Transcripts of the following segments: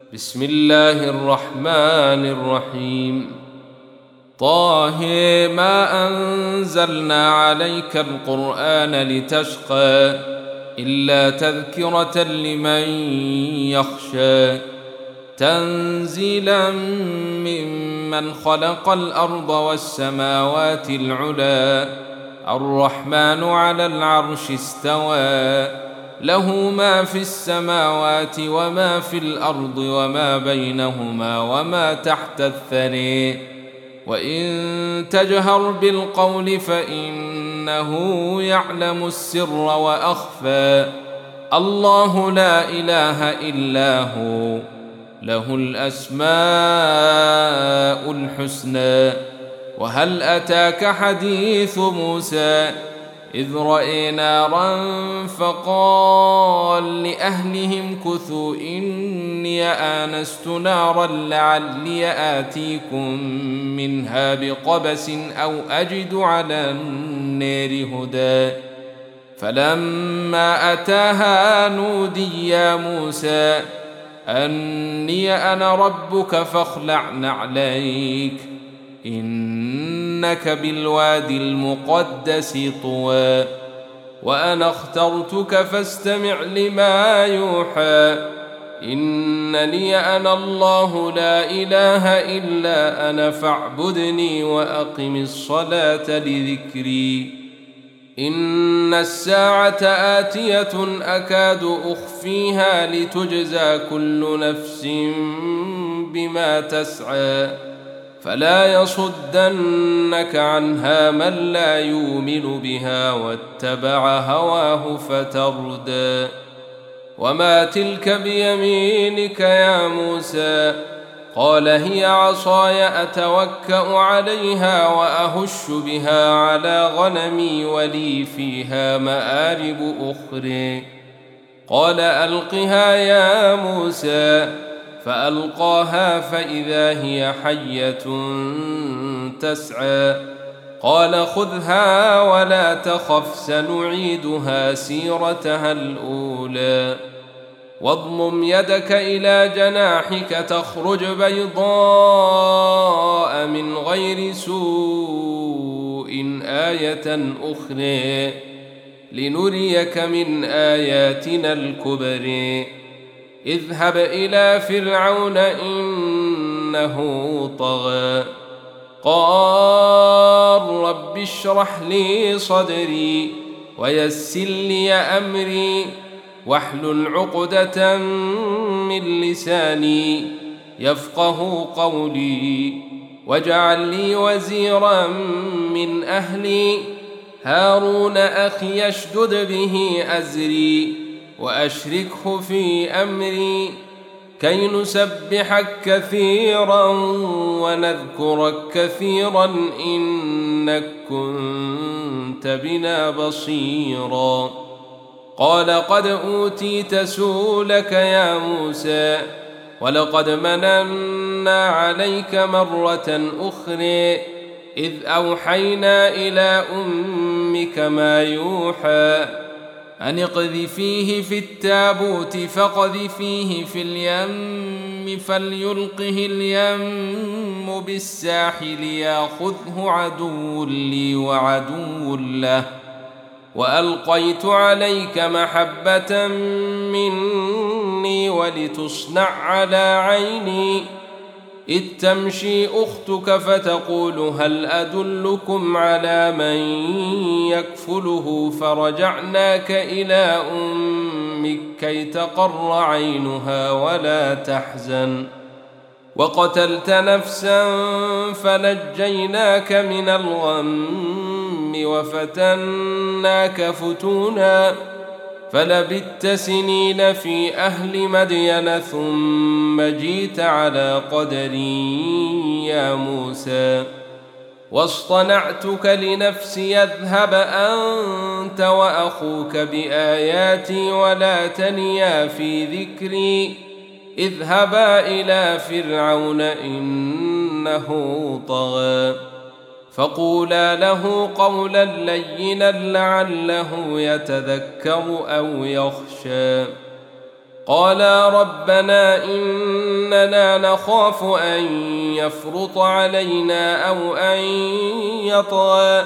بسم الله الرحمن الرحيم. طه ما أنزلنا عليك القرآن لتشقى إلا تذكرة لمن يخشى تنزيلا ممن خلق الأرض والسماوات العلى الرحمن على العرش استوى له ما في السماوات وما في الأرض وما بينهما وما تحت الثرى وإن تجهر بالقول فإنه يعلم السر وأخفى الله لا إله إلا هو له الأسماء الحسنى. وهل أتاك حديث موسى إذ رأى نارا فقال لأهلهم كثوا إني آنست نارا لعلي آتيكم منها بقبس أو أجد على النار هدى فلما أتاها نودي يا موسى أني أنا ربك فاخلع نعليك إنك بالوادي المقدس طوى وأنا اخترتك فاستمع لما يوحى إنني أنا الله لا إله إلا أنا فاعبدني وأقم الصلاة لذكري إن الساعة آتية أكاد أخفيها لتجزى كل نفس بما تسعى فلا يصدنك عنها من لا يؤمن بها واتبع هواه فتردى. وما تلك بيمينك يا موسى قال هي عصاي أتوكأ عليها وأهش بها على غنمي ولي فيها مآرب أخرى قال ألقها يا موسى فألقاها فإذا هي حية تسعى قال خذها ولا تخف سنعيدها سيرتها الأولى واضمم يدك إلى جناحك تخرج بيضاء من غير سوء آية أخرى لنريك من آياتنا الكبرى اذهب إلى فرعون إنه طغى قال رب اشرح لي صدري ويسر لي أمري واحلل عقدة من لساني يفقه قولي واجعل لي وزيرا من أهلي هارون أخي اشدد به أزري وأشركه في أمري كي نسبحك كثيرا ونذكرك كثيرا إنك كنت بنا بصيرا قال قد أوتيت سؤلك يا موسى ولقد مننا عليك مرة أخرى إذ أوحينا إلى أمك ما يوحى أن اقذفيه في التابوت فاقذفيه في اليم فليلقه اليم بالساحل ياخذه عدو لي وعدو له وألقيت عليك محبة مني ولتصنع على عيني إذ تمشي أختك فتقول هل أدلكم على من يكفله فرجعناك إلى أمك كي تقر عينها ولا تحزن وقتلت نفسا فنجيناك من الغم وفتناك فتونا فلبثت سنين في أهل مدين ثم جيت على قدري يا موسى واصطنعتك لنفسي اذهب أنت وأخوك بآياتي ولا تنيا في ذكري اذهبا إلى فرعون إنه طغى فقولا له قولا لينا لعله يتذكر أو يخشى قالا ربنا إننا نخاف أن يفرط علينا أو أن يطغى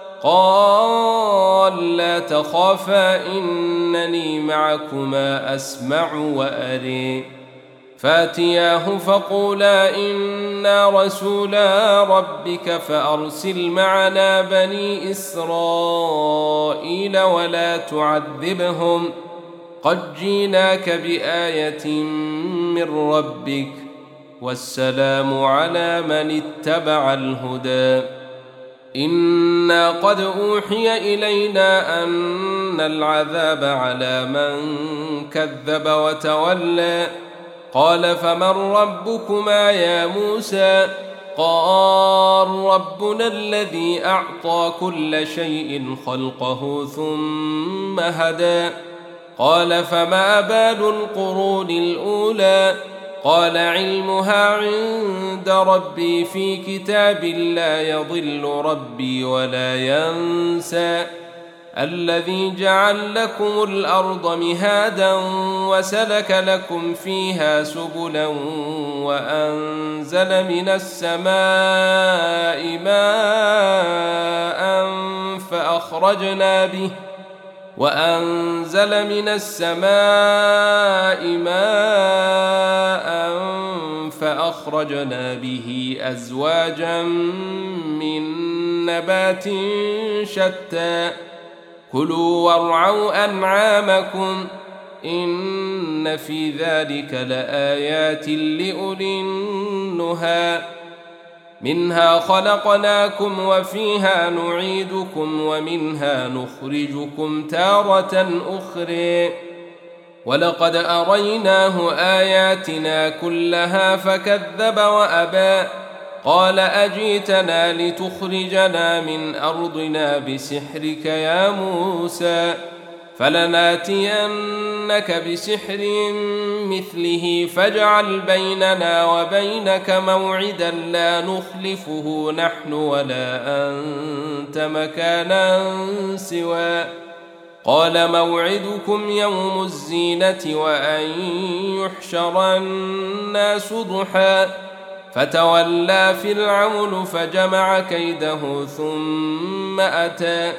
قال لا تخافا إنني معكما أسمع وأري فاتياه فقولا إنا رسولا ربك فأرسل معنا بني إسرائيل ولا تعذبهم قد جيناك بآية من ربك والسلام على من اتبع الهدى إنا قد أوحي إلينا أن العذاب على من كذب وتولى قال فمن ربكما يا موسى قال ربنا الذي أعطى كل شيء خلقه ثم هدى قال فما بال القرون الأولى قال علمها عند ربي في كتاب لا يضل ربي ولا ينسى الذي جعل لكم الأرض مهادا وسلك لكم فيها سبلا وأنزل من السماء ماء فأخرجنا به أزواجا من نبات شتى كلوا وارعوا أنعامكم إن في ذلك لآيات لأولي النهى منها خلقناكم وفيها نعيدكم ومنها نخرجكم تارة أخرى ولقد أريناه آياتنا كلها فكذب وأبى قال أجيتنا لتخرجنا من أرضنا بسحرك يا موسى فلناتينك بسحر مثله فاجعل بيننا وبينك موعدا لا نخلفه نحن ولا أنت مكانا سوى قال موعدكم يوم الزينة وأن يحشر الناس ضحى فتولى فرعون فجمع كيده ثم أتى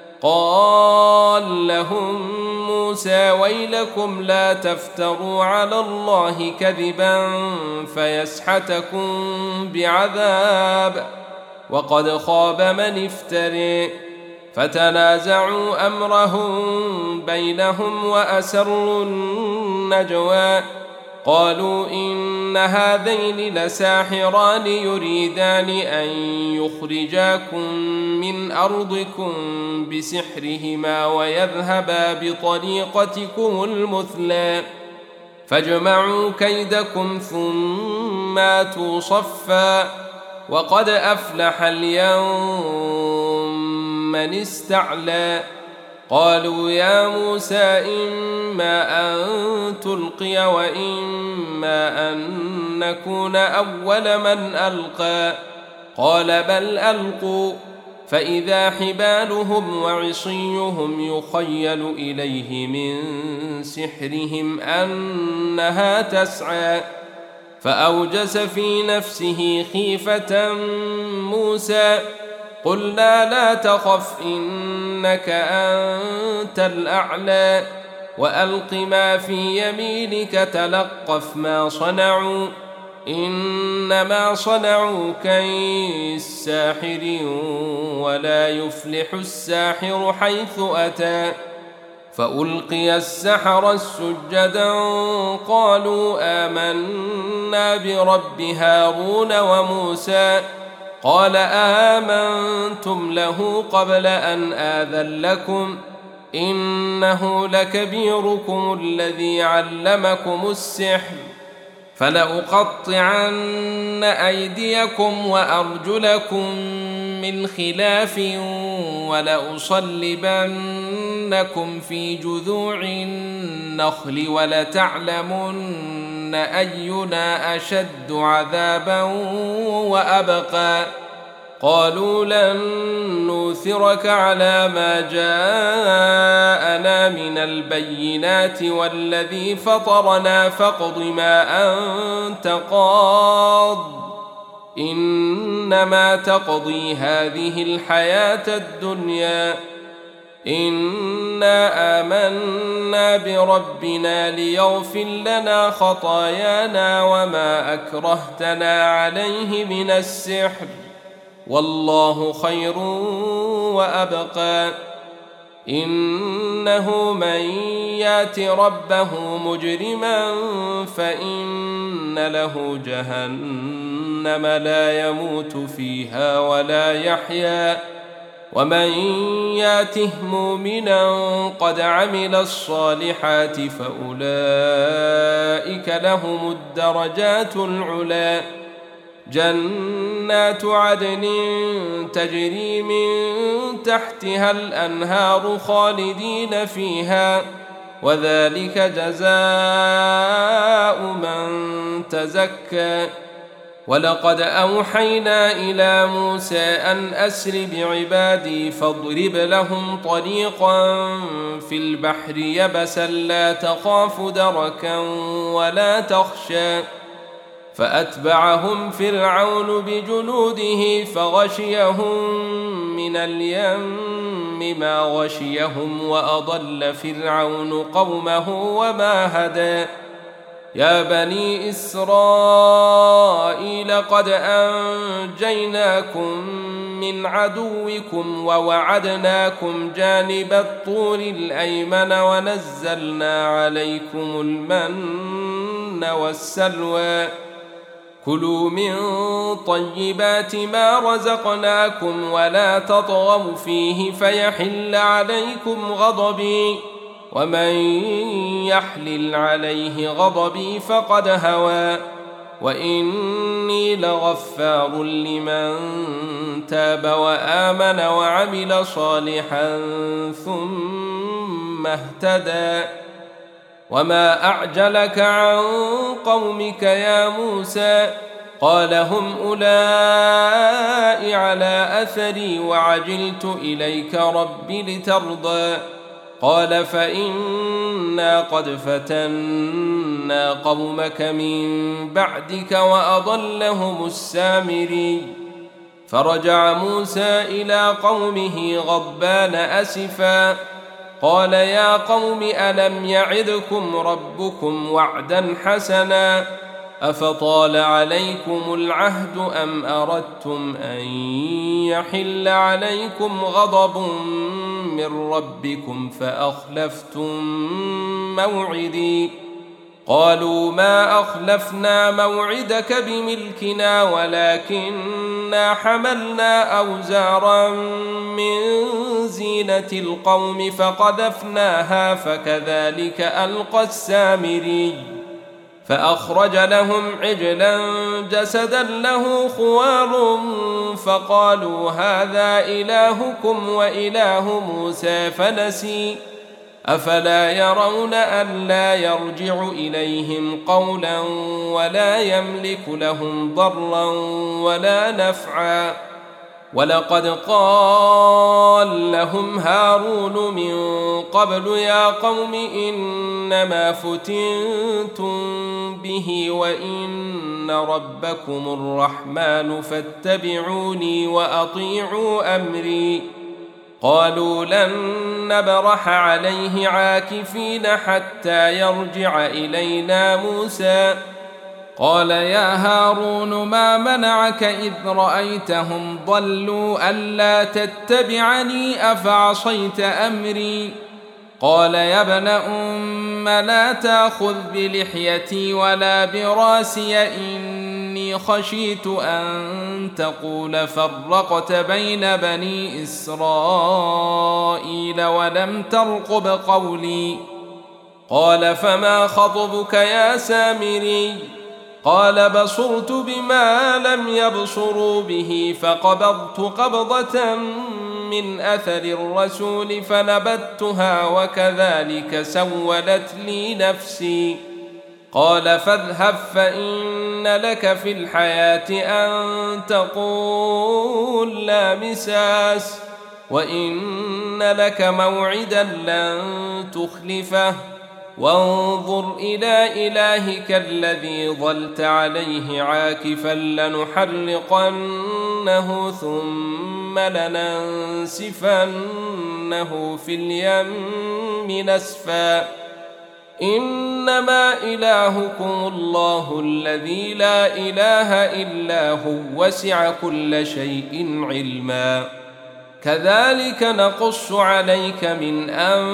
قال لهم موسى ويلكم لا تفتروا على الله كذبا فيسحتكم بعذاب وقد خاب من افتري فتنازعوا أمرهم بينهم وأسروا النجوى قالوا إن هذين لساحران يريدان أن يخرجاكم من أرضكم بسحرهما ويذهبا بطريقتكم المثلى فاجمعوا كيدكم ثم آتوا صفا وقد أفلح اليوم من استعلى قالوا يا موسى إما أن تلقي وإما أن نكون أول من ألقى قال بل ألقوا فإذا حبالهم وعصيهم يخيل إليه من سحرهم أنها تسعى فأوجس في نفسه خيفة موسى قلنا لا تخف إنك أنت الأعلى وألق ما في يمينك تلقف ما صنعوا إنما صنعوا كيد ساحر ولا يفلح الساحر حيث أتى فألقي السحرة سجدا قالوا آمنا برب هارون وموسى قال آمنتم له قبل أن آذن لكم إنه لكبيركم الذي علمكم السحر فلأقطعن أيديكم وأرجلكم من خلاف ولأصلبنكم في جذوع النخل ولتعلمن أينا أشد عذابا وأبقى قالوا لن نؤثرك على ما جاءنا من البينات والذي فطرنا فاقض ما أنت قاض إنما تقضي هذه الحياة الدنيا إنا آمنا بربنا ليغفر لنا خطايانا وما أكرهتنا عليه من السحر والله خير وأبقى إنه من يات ربه مجرما فإن له جهنم لا يموت فيها ولا يحيا ومن ياته مؤمنا قد عمل الصالحات فأولئك لهم الدرجات العلى جنات عدن تجري من تحتها الأنهار خالدين فيها وذلك جزاء من تزكى ولقد أوحينا إلى موسى أن أسر بعبادي فاضرب لهم طريقا في البحر يبسا لا تخاف دركا ولا تخشى فأتبعهم فرعون بجنوده فغشيهم من اليم ما غشيهم وأضل فرعون قومه وما هدى يا بني إسرائيل قد أنجيناكم من عدوكم ووعدناكم جانب الطور الأيمن ونزلنا عليكم المن والسلوى كلوا من طيبات ما رزقناكم ولا تطغوا فيه فيحل عليكم غضبي ومن يحلل عليه غضبي فقد هوى وإني لغفار لمن تاب وآمن وعمل صالحا ثم اهتدى وما أعجلك عن قومك يا موسى قال هم أولئك على أثري وعجلت إليك رب لترضى قال فإنا قد فتنا قومك من بعدك وأضلهم السامري فرجع موسى إلى قومه غضبان أسفا قال يا قوم ألم يعدكم ربكم وعدا حسنا أفطال عليكم العهد أم أردتم أن يحل عليكم غضب من ربكم فأخلفتم موعدي قالوا ما أخلفنا موعدك بملكنا ولكننا حملنا أوزارا من زينة القوم فقذفناها فكذلك ألقى السامري فأخرج لهم عجلا جسدا له خوار فقالوا هذا إلهكم وإله موسى فنسي أفلا يرون ألا يرجع إليهم قولا ولا يملك لهم ضرا ولا نفعا ولقد قال لهم هارون من قبل يا قوم إنما فتنتم به وإن ربكم الرحمن فاتبعوني وأطيعوا أمري قالوا لن نبرح عليه عاكفين حتى يرجع إلينا موسى قال يا هارون ما منعك إذ رأيتهم ضلوا ألا تتبعني أفعصيت أمري قال يا ابن أم لا تأخذ بلحيتي ولا براسي إني خشيت أن تقول فرقت بين بني إسرائيل ولم ترقب قولي قال فما خطبك يا سامري قال بصرت بما لم يبصروا به فقبضت قبضة من أثر الرسول فنبذتها وكذلك سولت لي نفسي قال فاذهب فإن لك في الحياة أن تقول لا مساس وإن لك موعدا لن تخلفه وانظر إلى إلهك الذي ظلت عليه عاكفا لنحرقنه ثم لننسفنه في اليم نسفا إنما إلهكم الله الذي لا إله إلا هو وسع كل شيء علما كذلك نقص عليك من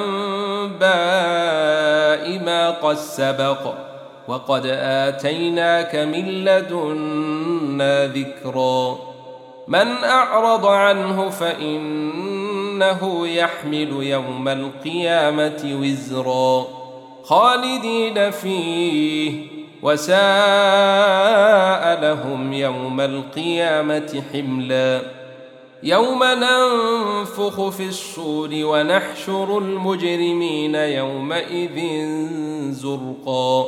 أنباء ما قد سبق وقد آتيناك من لدنا ذكرا من أعرض عنه فإنه يحمل يوم القيامة وزرا خالدين فيه وساء لهم يوم القيامة حملا يوم ننفخ في الصور ونحشر المجرمين يومئذ زرقا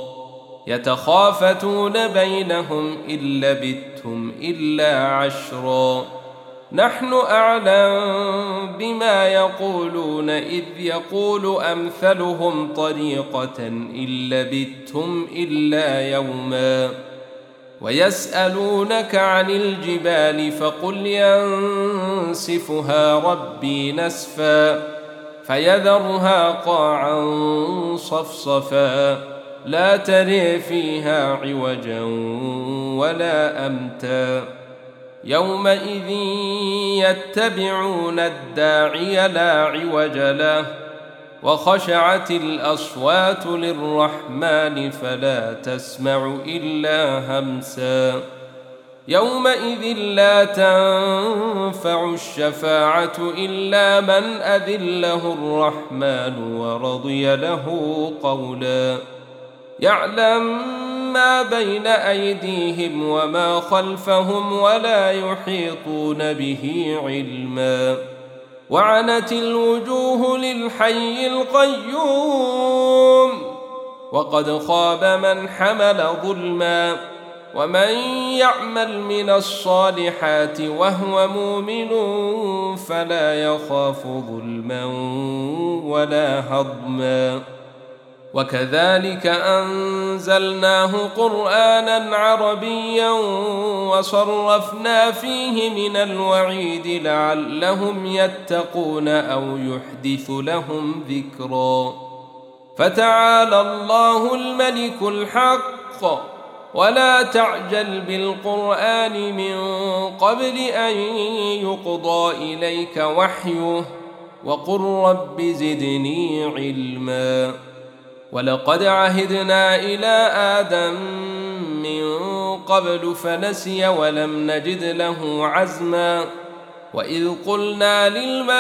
يتخافتون بينهم إن لبثتم إلا عشرا نحن أعلم بما يقولون إذ يقول أمثلهم طريقة إن لبثتم إلا يوما ويسألونك عن الجبال فقل ينسفها ربي نسفا فيذرها قاعا صفصفا لا تري فيها عوجا ولا أمتا يومئذ يتبعون الداعي لا عوج له وخشعت الأصوات للرحمن فلا تسمع إلا همسا يومئذ لا تنفع الشفاعة إلا من أذن له الرحمن ورضي له قولا يعلم ما بين أيديهم وما خلفهم ولا يحيطون به علما وعنت الوجوه للحي القيوم وقد خاب من حمل ظلما ومن يعمل من الصالحات وهو مؤمن فلا يخاف ظلما ولا هضما وكذلك أنزلناه قرآنا عربيا وصرفنا فيه من الوعيد لعلهم يتقون أو يحدث لهم ذكرا فتعالى الله الملك الحق ولا تعجل بالقرآن من قبل أن يقضى إليك وحيه وقل رب زدني علما ولقد عهدنا إلى آدم من قبل فنسي ولم نجد له عزما وإذ قلنا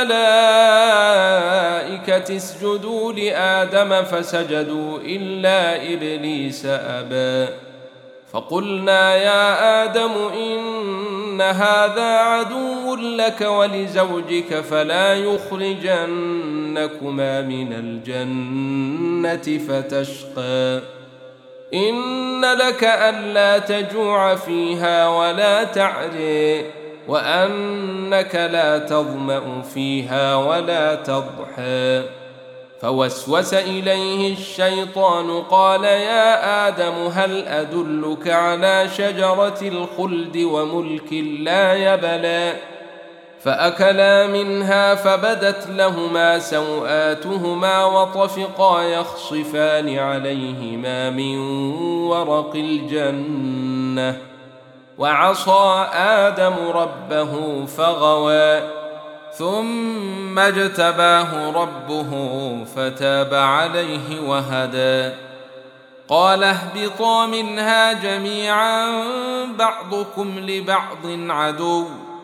للملائكة اسجدوا لآدم فسجدوا إلا إبليس أبى فقلنا يا آدم إن هذا عدو لك ولزوجك فلا يخرجنكما من الجنة فتشقى إن لك ألا تجوع فيها ولا تعري وأنك لا تظمأ فيها ولا تضحى فوسوس إليه الشيطان قال يا آدم هل أدلك على شجرة الخلد وملك لا يبلى فأكلا منها فبدت لهما سوآتهما وطفقا يخصفان عليهما من ورق الجنة وعصى آدم ربه فغوى ثم اجتباه ربه فتاب عليه وهدى قال اهبطا منها جميعا بعضكم لبعض عدو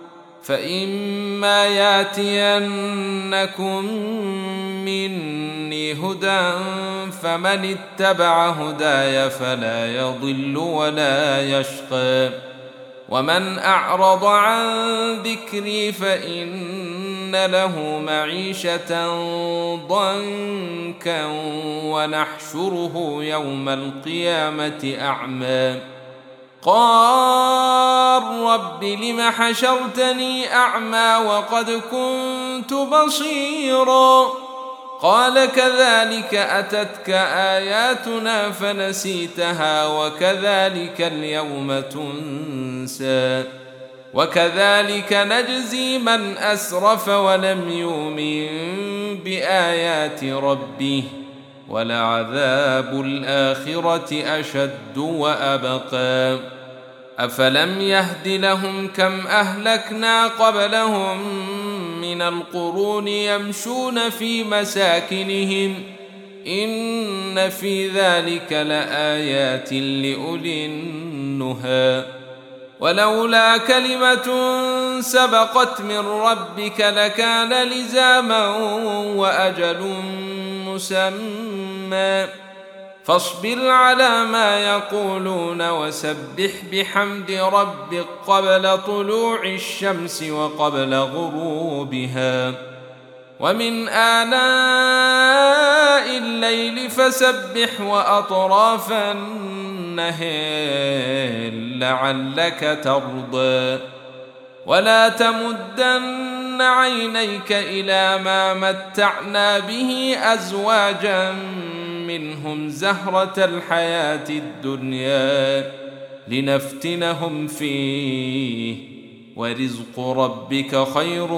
فإما ياتينكم مني هدى فمن اتبع هداي فلا يضل ولا يشقى ومن أعرض عن ذكري فإن لنجعلن له معيشة ضنكا ونحشره يوم القيامة أعمى قال رب لم حشرتني أعمى وقد كنت بصيرا قال كذلك أتتك آياتنا فنسيتها وكذلك اليوم تنسى وكذلك نجزي من أسرف ولم يؤمن بآيات ربه ولعذاب الآخرة أشد وأبقى أفلم يهد لهم كم أهلكنا قبلهم من القرون يمشون في مساكنهم إن في ذلك لآيات لأولي النهى ولولا كلمة سبقت من ربك لكان لزاما وأجل مسمى فاصبر على ما يقولون وسبح بحمد ربك قبل طلوع الشمس وقبل غروبها ومن آناء الليل فسبح وأطراف النهار لعلك ترضى ولا تمدن عينيك إلى ما متعنا به أزواجا منهم زهرة الحياة الدنيا لنفتنهم فيه ورزق ربك خير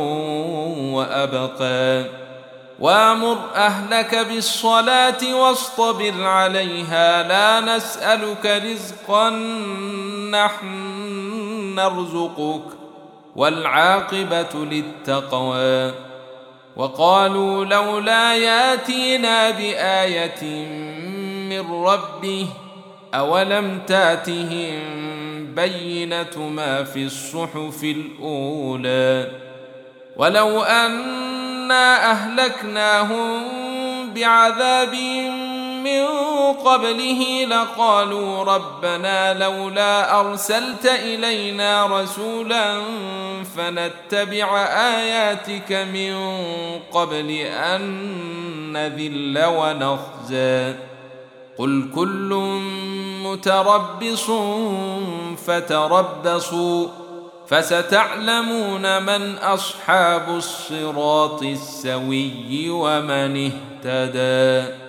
وأبقى وأمر أهلك بالصلاة واصطبر عليها لا نسألك رزقا نحن نرزقك والعاقبة للتقوى وقالوا لولا ياتينا بآية من ربه أولم تاتهم بينة ما في الصحف الأولى ولو أنا أهلكناهم بعذاب من قبله لقالوا ربنا لولا أرسلت إلينا رسولا فنتبع آياتك من قبل أن نذل ونخزى قل كل متربص فتربصوا فستعلمون من أصحاب الصراط السوي ومن اهتدى